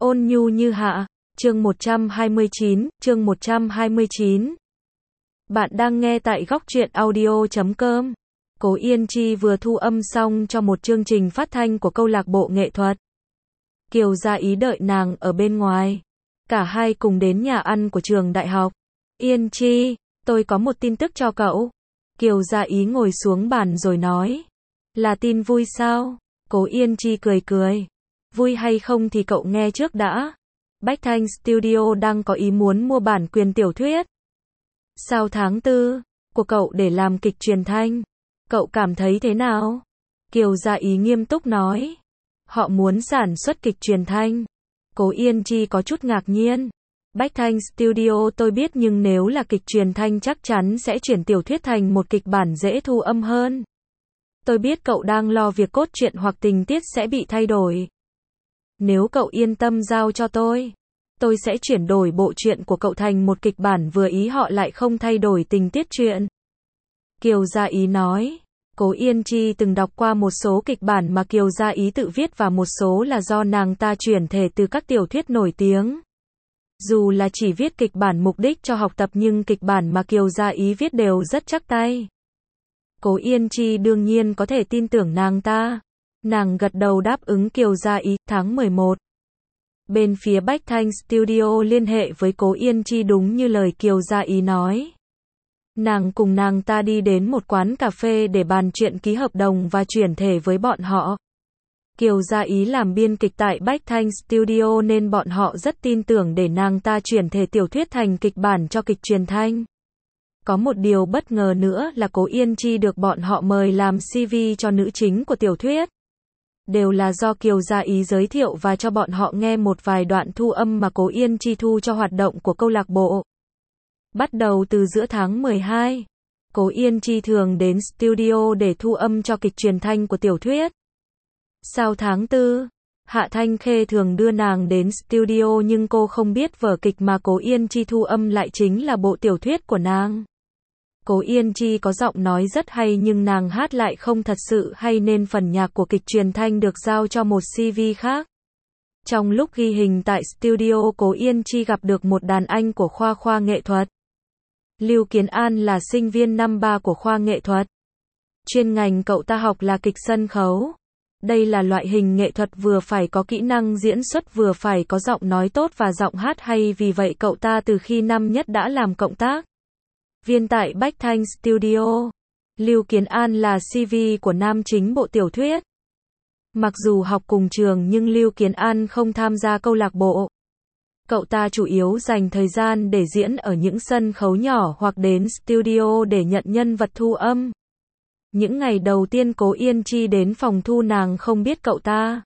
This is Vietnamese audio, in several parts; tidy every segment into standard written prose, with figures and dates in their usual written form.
Ôn nhu như hạ, chương 129. Bạn đang nghe tại góc truyện audio.com. Cố Yên Chi vừa thu âm xong cho một chương trình phát thanh của câu lạc bộ nghệ thuật. Kiều Gia Ý đợi nàng ở bên ngoài. Cả hai cùng đến nhà ăn của trường đại học. Yên Chi, tôi có một tin tức cho cậu. Kiều Gia Ý ngồi xuống bàn rồi nói. Là tin vui sao? Cố Yên Chi cười cười. Vui hay không thì cậu nghe trước đã. Bách Thanh Studio đang có ý muốn mua bản quyền tiểu thuyết. Sau tháng 4 của cậu để làm kịch truyền thanh. Cậu cảm thấy thế nào? Kiều Gia Ý nghiêm túc nói. Họ muốn sản xuất kịch truyền thanh. Cố Yên Chi có chút ngạc nhiên. Bách Thanh Studio tôi biết nhưng nếu là kịch truyền thanh chắc chắn sẽ chuyển tiểu thuyết thành một kịch bản dễ thu âm hơn. Tôi biết cậu đang lo việc cốt truyện hoặc tình tiết sẽ bị thay đổi. Nếu cậu yên tâm giao cho tôi sẽ chuyển đổi bộ truyện của cậu thành một kịch bản vừa ý họ lại không thay đổi tình tiết truyện. Kiều Gia Ý nói. Cố Yên Chi từng đọc qua một số kịch bản mà Kiều Gia Ý tự viết và một số là do nàng ta chuyển thể từ các tiểu thuyết nổi tiếng. Dù là chỉ viết kịch bản mục đích cho học tập nhưng kịch bản mà Kiều Gia Ý viết đều rất chắc tay. Cố Yên Chi đương nhiên có thể tin tưởng nàng ta. Nàng gật đầu đáp ứng Kiều Gia Ý. Tháng 11. Bên phía Bách Thanh Studio liên hệ với Cố Yên Chi đúng như lời Kiều Gia Ý nói. Nàng cùng nàng ta đi đến một quán cà phê để bàn chuyện ký hợp đồng và chuyển thể với bọn họ. Kiều Gia Ý làm biên kịch tại Bách Thanh Studio nên bọn họ rất tin tưởng để nàng ta chuyển thể tiểu thuyết thành kịch bản cho kịch truyền thanh. Có một điều bất ngờ nữa là Cố Yên Chi được bọn họ mời làm CV cho nữ chính của tiểu thuyết. Đều là do Kiều Gia Ý giới thiệu và cho bọn họ nghe một vài đoạn thu âm mà Cố Yên Chi thu cho hoạt động của câu lạc bộ. Bắt đầu từ giữa tháng 12, Cố Yên Chi thường đến studio để thu âm cho kịch truyền thanh của tiểu thuyết. Sau tháng 4, Hạ Thanh Khê thường đưa nàng đến studio nhưng cô không biết vở kịch mà Cố Yên Chi thu âm lại chính là bộ tiểu thuyết của nàng. Cố Yên Chi có giọng nói rất hay nhưng nàng hát lại không thật sự hay nên phần nhạc của kịch truyền thanh được giao cho một CV khác. Trong lúc ghi hình tại studio Cố Yên Chi gặp được một đàn anh của khoa nghệ thuật. Lưu Kiến An là sinh viên năm 3 của khoa nghệ thuật. Chuyên ngành cậu ta học là kịch sân khấu. Đây là loại hình nghệ thuật vừa phải có kỹ năng diễn xuất vừa phải có giọng nói tốt và giọng hát hay vì vậy cậu ta từ khi năm nhất đã làm cộng tác viên tại Bách Thanh Studio. Lưu Kiến An là CV của nam chính bộ tiểu thuyết. Mặc dù học cùng trường nhưng Lưu Kiến An không tham gia câu lạc bộ. Cậu ta chủ yếu dành thời gian để diễn ở những sân khấu nhỏ hoặc đến studio để nhận nhân vật thu âm. Những ngày đầu tiên Cố Yên Chi đến phòng thu nàng không biết cậu ta.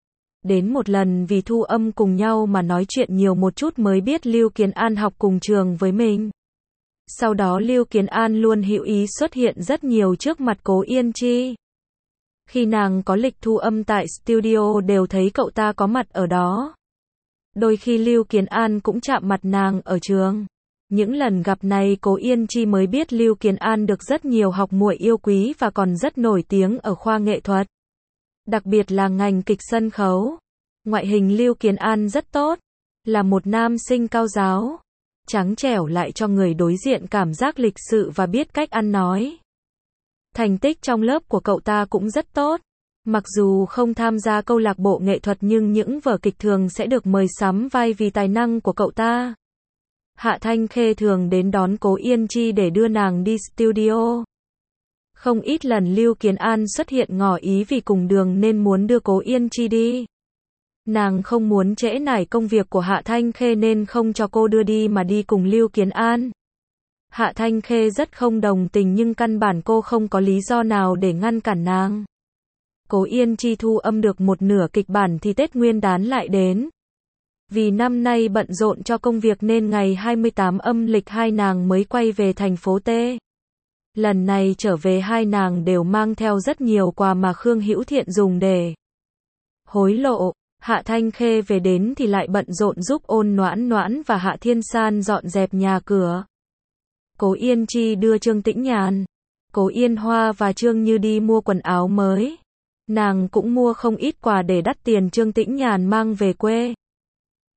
Đến một lần vì thu âm cùng nhau mà nói chuyện nhiều một chút mới biết Lưu Kiến An học cùng trường với mình. Sau đó Lưu Kiến An luôn hữu ý xuất hiện rất nhiều trước mặt Cố Yên Chi. Khi nàng có lịch thu âm tại studio đều thấy cậu ta có mặt ở đó. Đôi khi Lưu Kiến An cũng chạm mặt nàng ở trường. Những lần gặp này Cố Yên Chi mới biết Lưu Kiến An được rất nhiều học muội yêu quý và còn rất nổi tiếng ở khoa nghệ thuật. Đặc biệt là ngành kịch sân khấu. Ngoại hình Lưu Kiến An rất tốt. Là một nam sinh cao ráo. Trắng trẻo lại cho người đối diện cảm giác lịch sự và biết cách ăn nói. Thành tích trong lớp của cậu ta cũng rất tốt. Mặc dù không tham gia câu lạc bộ nghệ thuật nhưng những vở kịch thường sẽ được mời sắm vai vì tài năng của cậu ta. Hạ Thanh Khê thường đến đón Cố Yên Chi để đưa nàng đi studio. Không ít lần Lưu Kiến An xuất hiện ngỏ ý vì cùng đường nên muốn đưa Cố Yên Chi đi. Nàng không muốn trễ nải công việc của Hạ Thanh Khê nên không cho cô đưa đi mà đi cùng Lưu Kiến An. Hạ Thanh Khê rất không đồng tình nhưng căn bản cô không có lý do nào để ngăn cản nàng. Cố Yên Chi thu âm được một nửa kịch bản thì Tết Nguyên đán lại đến. Vì năm nay bận rộn cho công việc nên ngày 28 âm lịch hai nàng mới quay về thành phố T. Lần này trở về hai nàng đều mang theo rất nhiều quà mà Khương Hữu Thiện dùng để hối lộ. Hạ Thanh Khê về đến thì lại bận rộn giúp Ôn Noãn Noãn và Hạ Thiên San dọn dẹp nhà cửa. Cố Yên Chi đưa Trương Tĩnh Nhàn, Cố Yên Hoa và Trương Như đi mua quần áo mới. Nàng cũng mua không ít quà để đắt tiền Trương Tĩnh Nhàn mang về quê.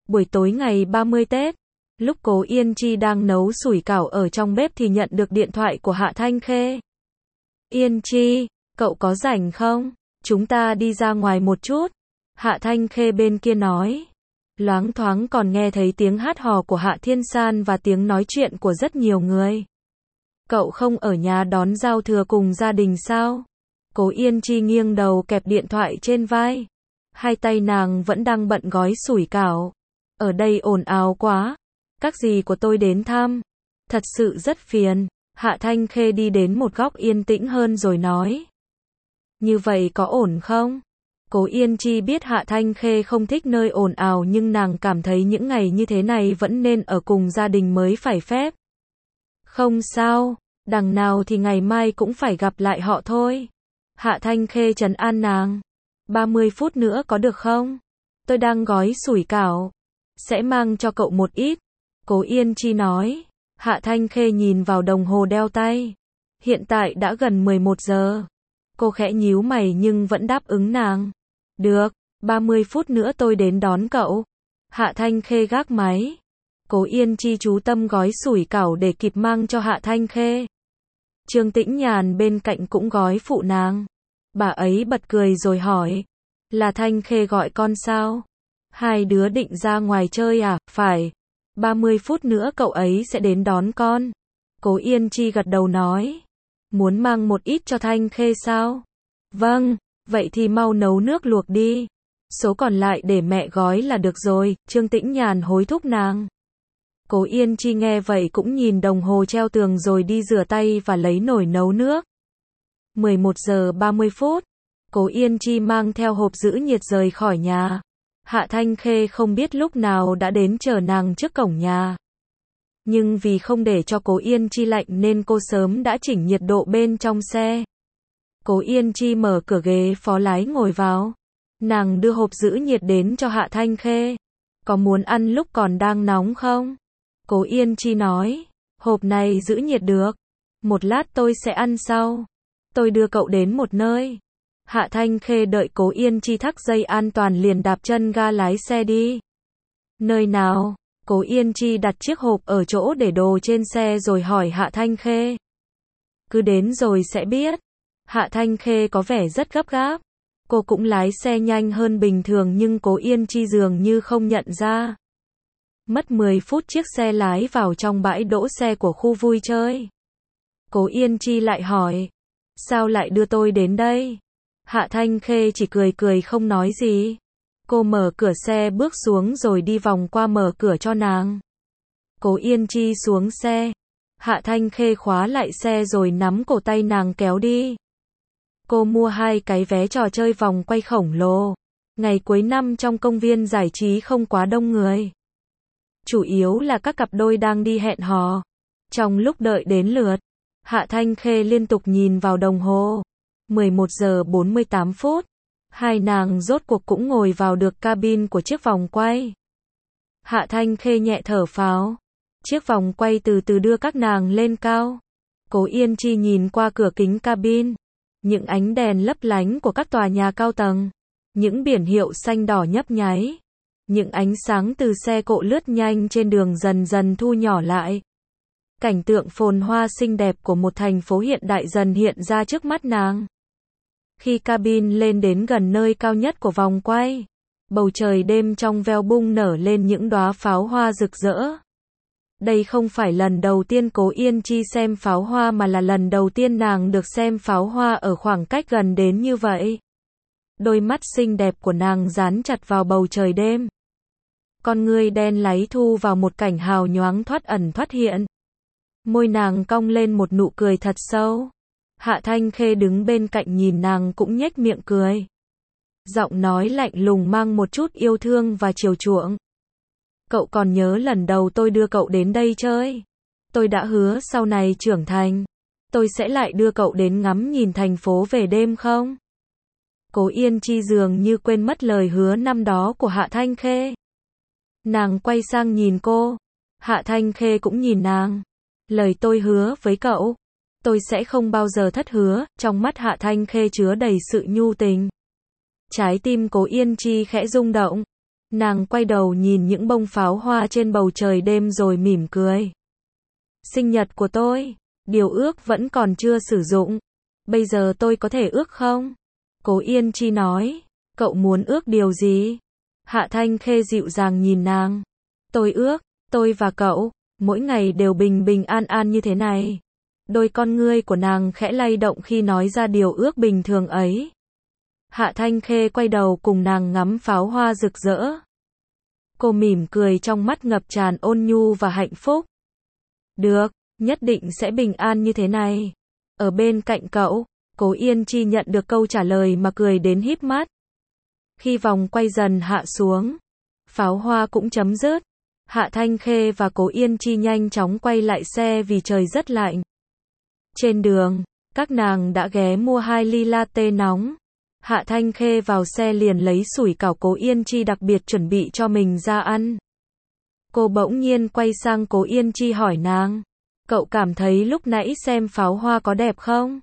Buổi tối ngày 30 Tết, lúc Cố Yên Chi đang nấu sủi cảo ở trong bếp thì nhận được điện thoại của Hạ Thanh Khê. Yên Chi, cậu có rảnh không? Chúng ta đi ra ngoài một chút. Hạ Thanh Khê bên kia nói. Loáng thoáng còn nghe thấy tiếng hát hò của Hạ Thiên San và tiếng nói chuyện của rất nhiều người. Cậu không ở nhà đón giao thừa cùng gia đình sao? Cố Yên Chi nghiêng đầu kẹp điện thoại trên vai. Hai tay nàng vẫn đang bận gói sủi cảo. Ở đây ồn ào quá. Các dì của tôi đến thăm. Thật sự rất phiền. Hạ Thanh Khê đi đến một góc yên tĩnh hơn rồi nói. Như vậy có ổn không? Cố Yên Chi biết Hạ Thanh Khê không thích nơi ồn ào nhưng nàng cảm thấy những ngày như thế này vẫn nên ở cùng gia đình mới phải phép. Không sao, đằng nào thì ngày mai cũng phải gặp lại họ thôi. Hạ Thanh Khê trấn an nàng. 30 phút nữa có được không? Tôi đang gói sủi cảo. Sẽ mang cho cậu một ít. Cố Yên Chi nói. Hạ Thanh Khê nhìn vào đồng hồ đeo tay. Hiện tại đã gần 11 giờ. Cô khẽ nhíu mày nhưng vẫn đáp ứng nàng. Được, 30 phút nữa tôi đến đón cậu. Hạ Thanh Khê gác máy. Cố Yên Chi chú tâm gói sủi cảo để kịp mang cho Hạ Thanh Khê. Trương Tĩnh Nhàn bên cạnh cũng gói phụ nàng. Bà ấy bật cười rồi hỏi. Là Thanh Khê gọi con sao? Hai đứa định ra ngoài chơi à? Phải. 30 phút nữa cậu ấy sẽ đến đón con. Cố Yên Chi gật đầu nói. Muốn mang một ít cho Thanh Khê sao? Vâng, vậy thì mau nấu nước luộc đi. Số còn lại để mẹ gói là được rồi, Trương Tĩnh Nhàn hối thúc nàng. Cố Yên Chi nghe vậy cũng nhìn đồng hồ treo tường rồi đi rửa tay và lấy nồi nấu nước. 11 giờ 30 phút, Cố Yên Chi mang theo hộp giữ nhiệt rời khỏi nhà. Hạ Thanh Khê không biết lúc nào đã đến chờ nàng trước cổng nhà. Nhưng vì không để cho Cố Yên Chi lạnh nên cô sớm đã chỉnh nhiệt độ bên trong xe. Cố Yên Chi mở cửa ghế phó lái ngồi vào. Nàng đưa hộp giữ nhiệt đến cho Hạ Thanh Khê. Có muốn ăn lúc còn đang nóng không? Cố Yên Chi nói. Hộp này giữ nhiệt được. Một lát tôi sẽ ăn sau. Tôi đưa cậu đến một nơi. Hạ Thanh Khê đợi Cố Yên Chi thắt dây an toàn liền đạp chân ga lái xe đi. Nơi nào? Cố Yên Chi đặt chiếc hộp ở chỗ để đồ trên xe rồi hỏi Hạ Thanh Khê. Cứ đến rồi sẽ biết. Hạ Thanh Khê có vẻ rất gấp gáp. Cô cũng lái xe nhanh hơn bình thường nhưng Cố Yên Chi dường như không nhận ra. Mất 10 phút chiếc xe lái vào trong bãi đỗ xe của khu vui chơi. Cố Yên Chi lại hỏi. Sao lại đưa tôi đến đây? Hạ Thanh Khê chỉ cười cười không nói gì. Cô mở cửa xe bước xuống rồi đi vòng qua mở cửa cho nàng. Cố Yên Chi xuống xe. Hạ Thanh Khê khóa lại xe rồi nắm cổ tay nàng kéo đi. Cô mua 2 cái vé trò chơi vòng quay khổng lồ. Ngày cuối năm trong công viên giải trí không quá đông người. Chủ yếu là các cặp đôi đang đi hẹn hò. Trong lúc đợi đến lượt, Hạ Thanh Khê liên tục nhìn vào đồng hồ. 11 giờ 48 phút. Hai nàng rốt cuộc cũng ngồi vào được cabin của chiếc vòng quay. Hạ Thanh Khê nhẹ thở phào. Chiếc vòng quay từ từ đưa các nàng lên cao. Cố Yên Chi nhìn qua cửa kính cabin. Những ánh đèn lấp lánh của các tòa nhà cao tầng. Những biển hiệu xanh đỏ nhấp nháy. Những ánh sáng từ xe cộ lướt nhanh trên đường dần dần thu nhỏ lại. Cảnh tượng phồn hoa xinh đẹp của một thành phố hiện đại dần hiện ra trước mắt nàng. Khi cabin lên đến gần nơi cao nhất của vòng quay, bầu trời đêm trong veo bung nở lên những đóa pháo hoa rực rỡ. Đây không phải lần đầu tiên Cố Yên Chi xem pháo hoa mà là lần đầu tiên nàng được xem pháo hoa ở khoảng cách gần đến như vậy. Đôi mắt xinh đẹp của nàng dán chặt vào bầu trời đêm. Con ngươi đen láy thu vào một cảnh hào nhoáng thoát ẩn thoát hiện. Môi nàng cong lên một nụ cười thật sâu. Hạ Thanh Khê đứng bên cạnh nhìn nàng cũng nhếch miệng cười. Giọng nói lạnh lùng mang một chút yêu thương và chiều chuộng. Cậu còn nhớ lần đầu tôi đưa cậu đến đây chơi? Tôi đã hứa sau này trưởng thành, tôi sẽ lại đưa cậu đến ngắm nhìn thành phố về đêm không? Cố Yên Chi dường như quên mất lời hứa năm đó của Hạ Thanh Khê. Nàng quay sang nhìn cô. Hạ Thanh Khê cũng nhìn nàng. Lời tôi hứa với cậu, tôi sẽ không bao giờ thất hứa. Trong mắt Hạ Thanh Khê chứa đầy sự nhu tình. Trái tim Cố Yên Chi khẽ rung động. Nàng quay đầu nhìn những bông pháo hoa trên bầu trời đêm rồi mỉm cười. Sinh nhật của tôi, điều ước vẫn còn chưa sử dụng. Bây giờ tôi có thể ước không? Cố Yên Chi nói. Cậu muốn ước điều gì? Hạ Thanh Khê dịu dàng nhìn nàng. Tôi ước, tôi và cậu, mỗi ngày đều bình bình an an như thế này. Đôi con ngươi của nàng khẽ lay động khi nói ra điều ước bình thường ấy. Hạ Thanh Khê quay đầu cùng nàng ngắm pháo hoa rực rỡ. Cô mỉm cười trong mắt ngập tràn ôn nhu và hạnh phúc. Được, nhất định sẽ bình an như thế này. Ở bên cạnh cậu, Cố Yên Chi nhận được câu trả lời mà cười đến híp mắt. Khi vòng quay dần hạ xuống, pháo hoa cũng chấm dứt. Hạ Thanh Khê và Cố Yên Chi nhanh chóng quay lại xe vì trời rất lạnh. Trên đường, các nàng đã ghé mua 2 ly latte nóng. Hạ Thanh Khê vào xe liền lấy sủi cảo Cố Yên Chi đặc biệt chuẩn bị cho mình ra ăn. Cô bỗng nhiên quay sang Cố Yên Chi hỏi nàng. Cậu cảm thấy lúc nãy xem pháo hoa có đẹp không?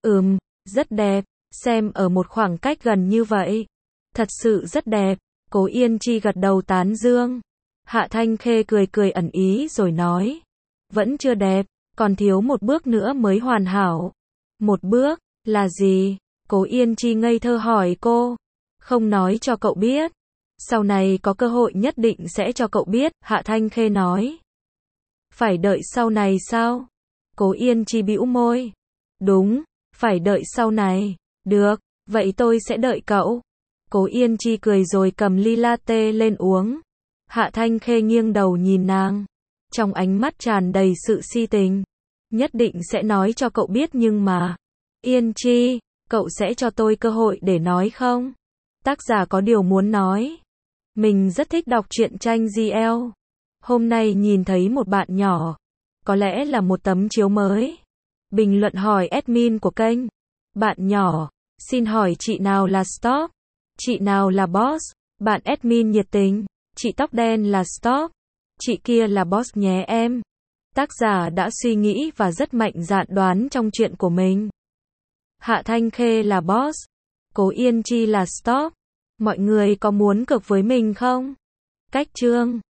Rất đẹp, xem ở một khoảng cách gần như vậy. Thật sự rất đẹp, Cố Yên Chi gật đầu tán dương. Hạ Thanh Khê cười cười ẩn ý rồi nói. Vẫn chưa đẹp, còn thiếu một bước nữa mới hoàn hảo. Một bước, là gì? Cố Yên Chi ngây thơ hỏi cô. Không nói cho cậu biết. Sau này có cơ hội nhất định sẽ cho cậu biết, Hạ Thanh Khê nói. Phải đợi sau này sao? Cố Yên Chi bĩu môi. Đúng, phải đợi sau này. Được, vậy tôi sẽ đợi cậu. Cố Yên Chi cười rồi cầm ly latte lên uống. Hạ Thanh Khê nghiêng đầu nhìn nàng. Trong ánh mắt tràn đầy sự si tình. Nhất định sẽ nói cho cậu biết nhưng mà. Yên Chi, cậu sẽ cho tôi cơ hội để nói không? Tác giả có điều muốn nói. Mình rất thích đọc truyện tranh GL. Hôm nay nhìn thấy một bạn nhỏ. Có lẽ là một tấm chiếu mới. Bình luận hỏi admin của kênh. Bạn nhỏ, xin hỏi chị nào là stop? Chị nào là boss? Bạn admin nhiệt tình. Chị tóc đen là stop. Chị kia là boss nhé em. Tác giả đã suy nghĩ và rất mạnh dạn đoán trong chuyện của mình. Hạ Thanh Khê là boss. Cố Yên Chi là stop. Mọi người có muốn cược với mình không? Cách chương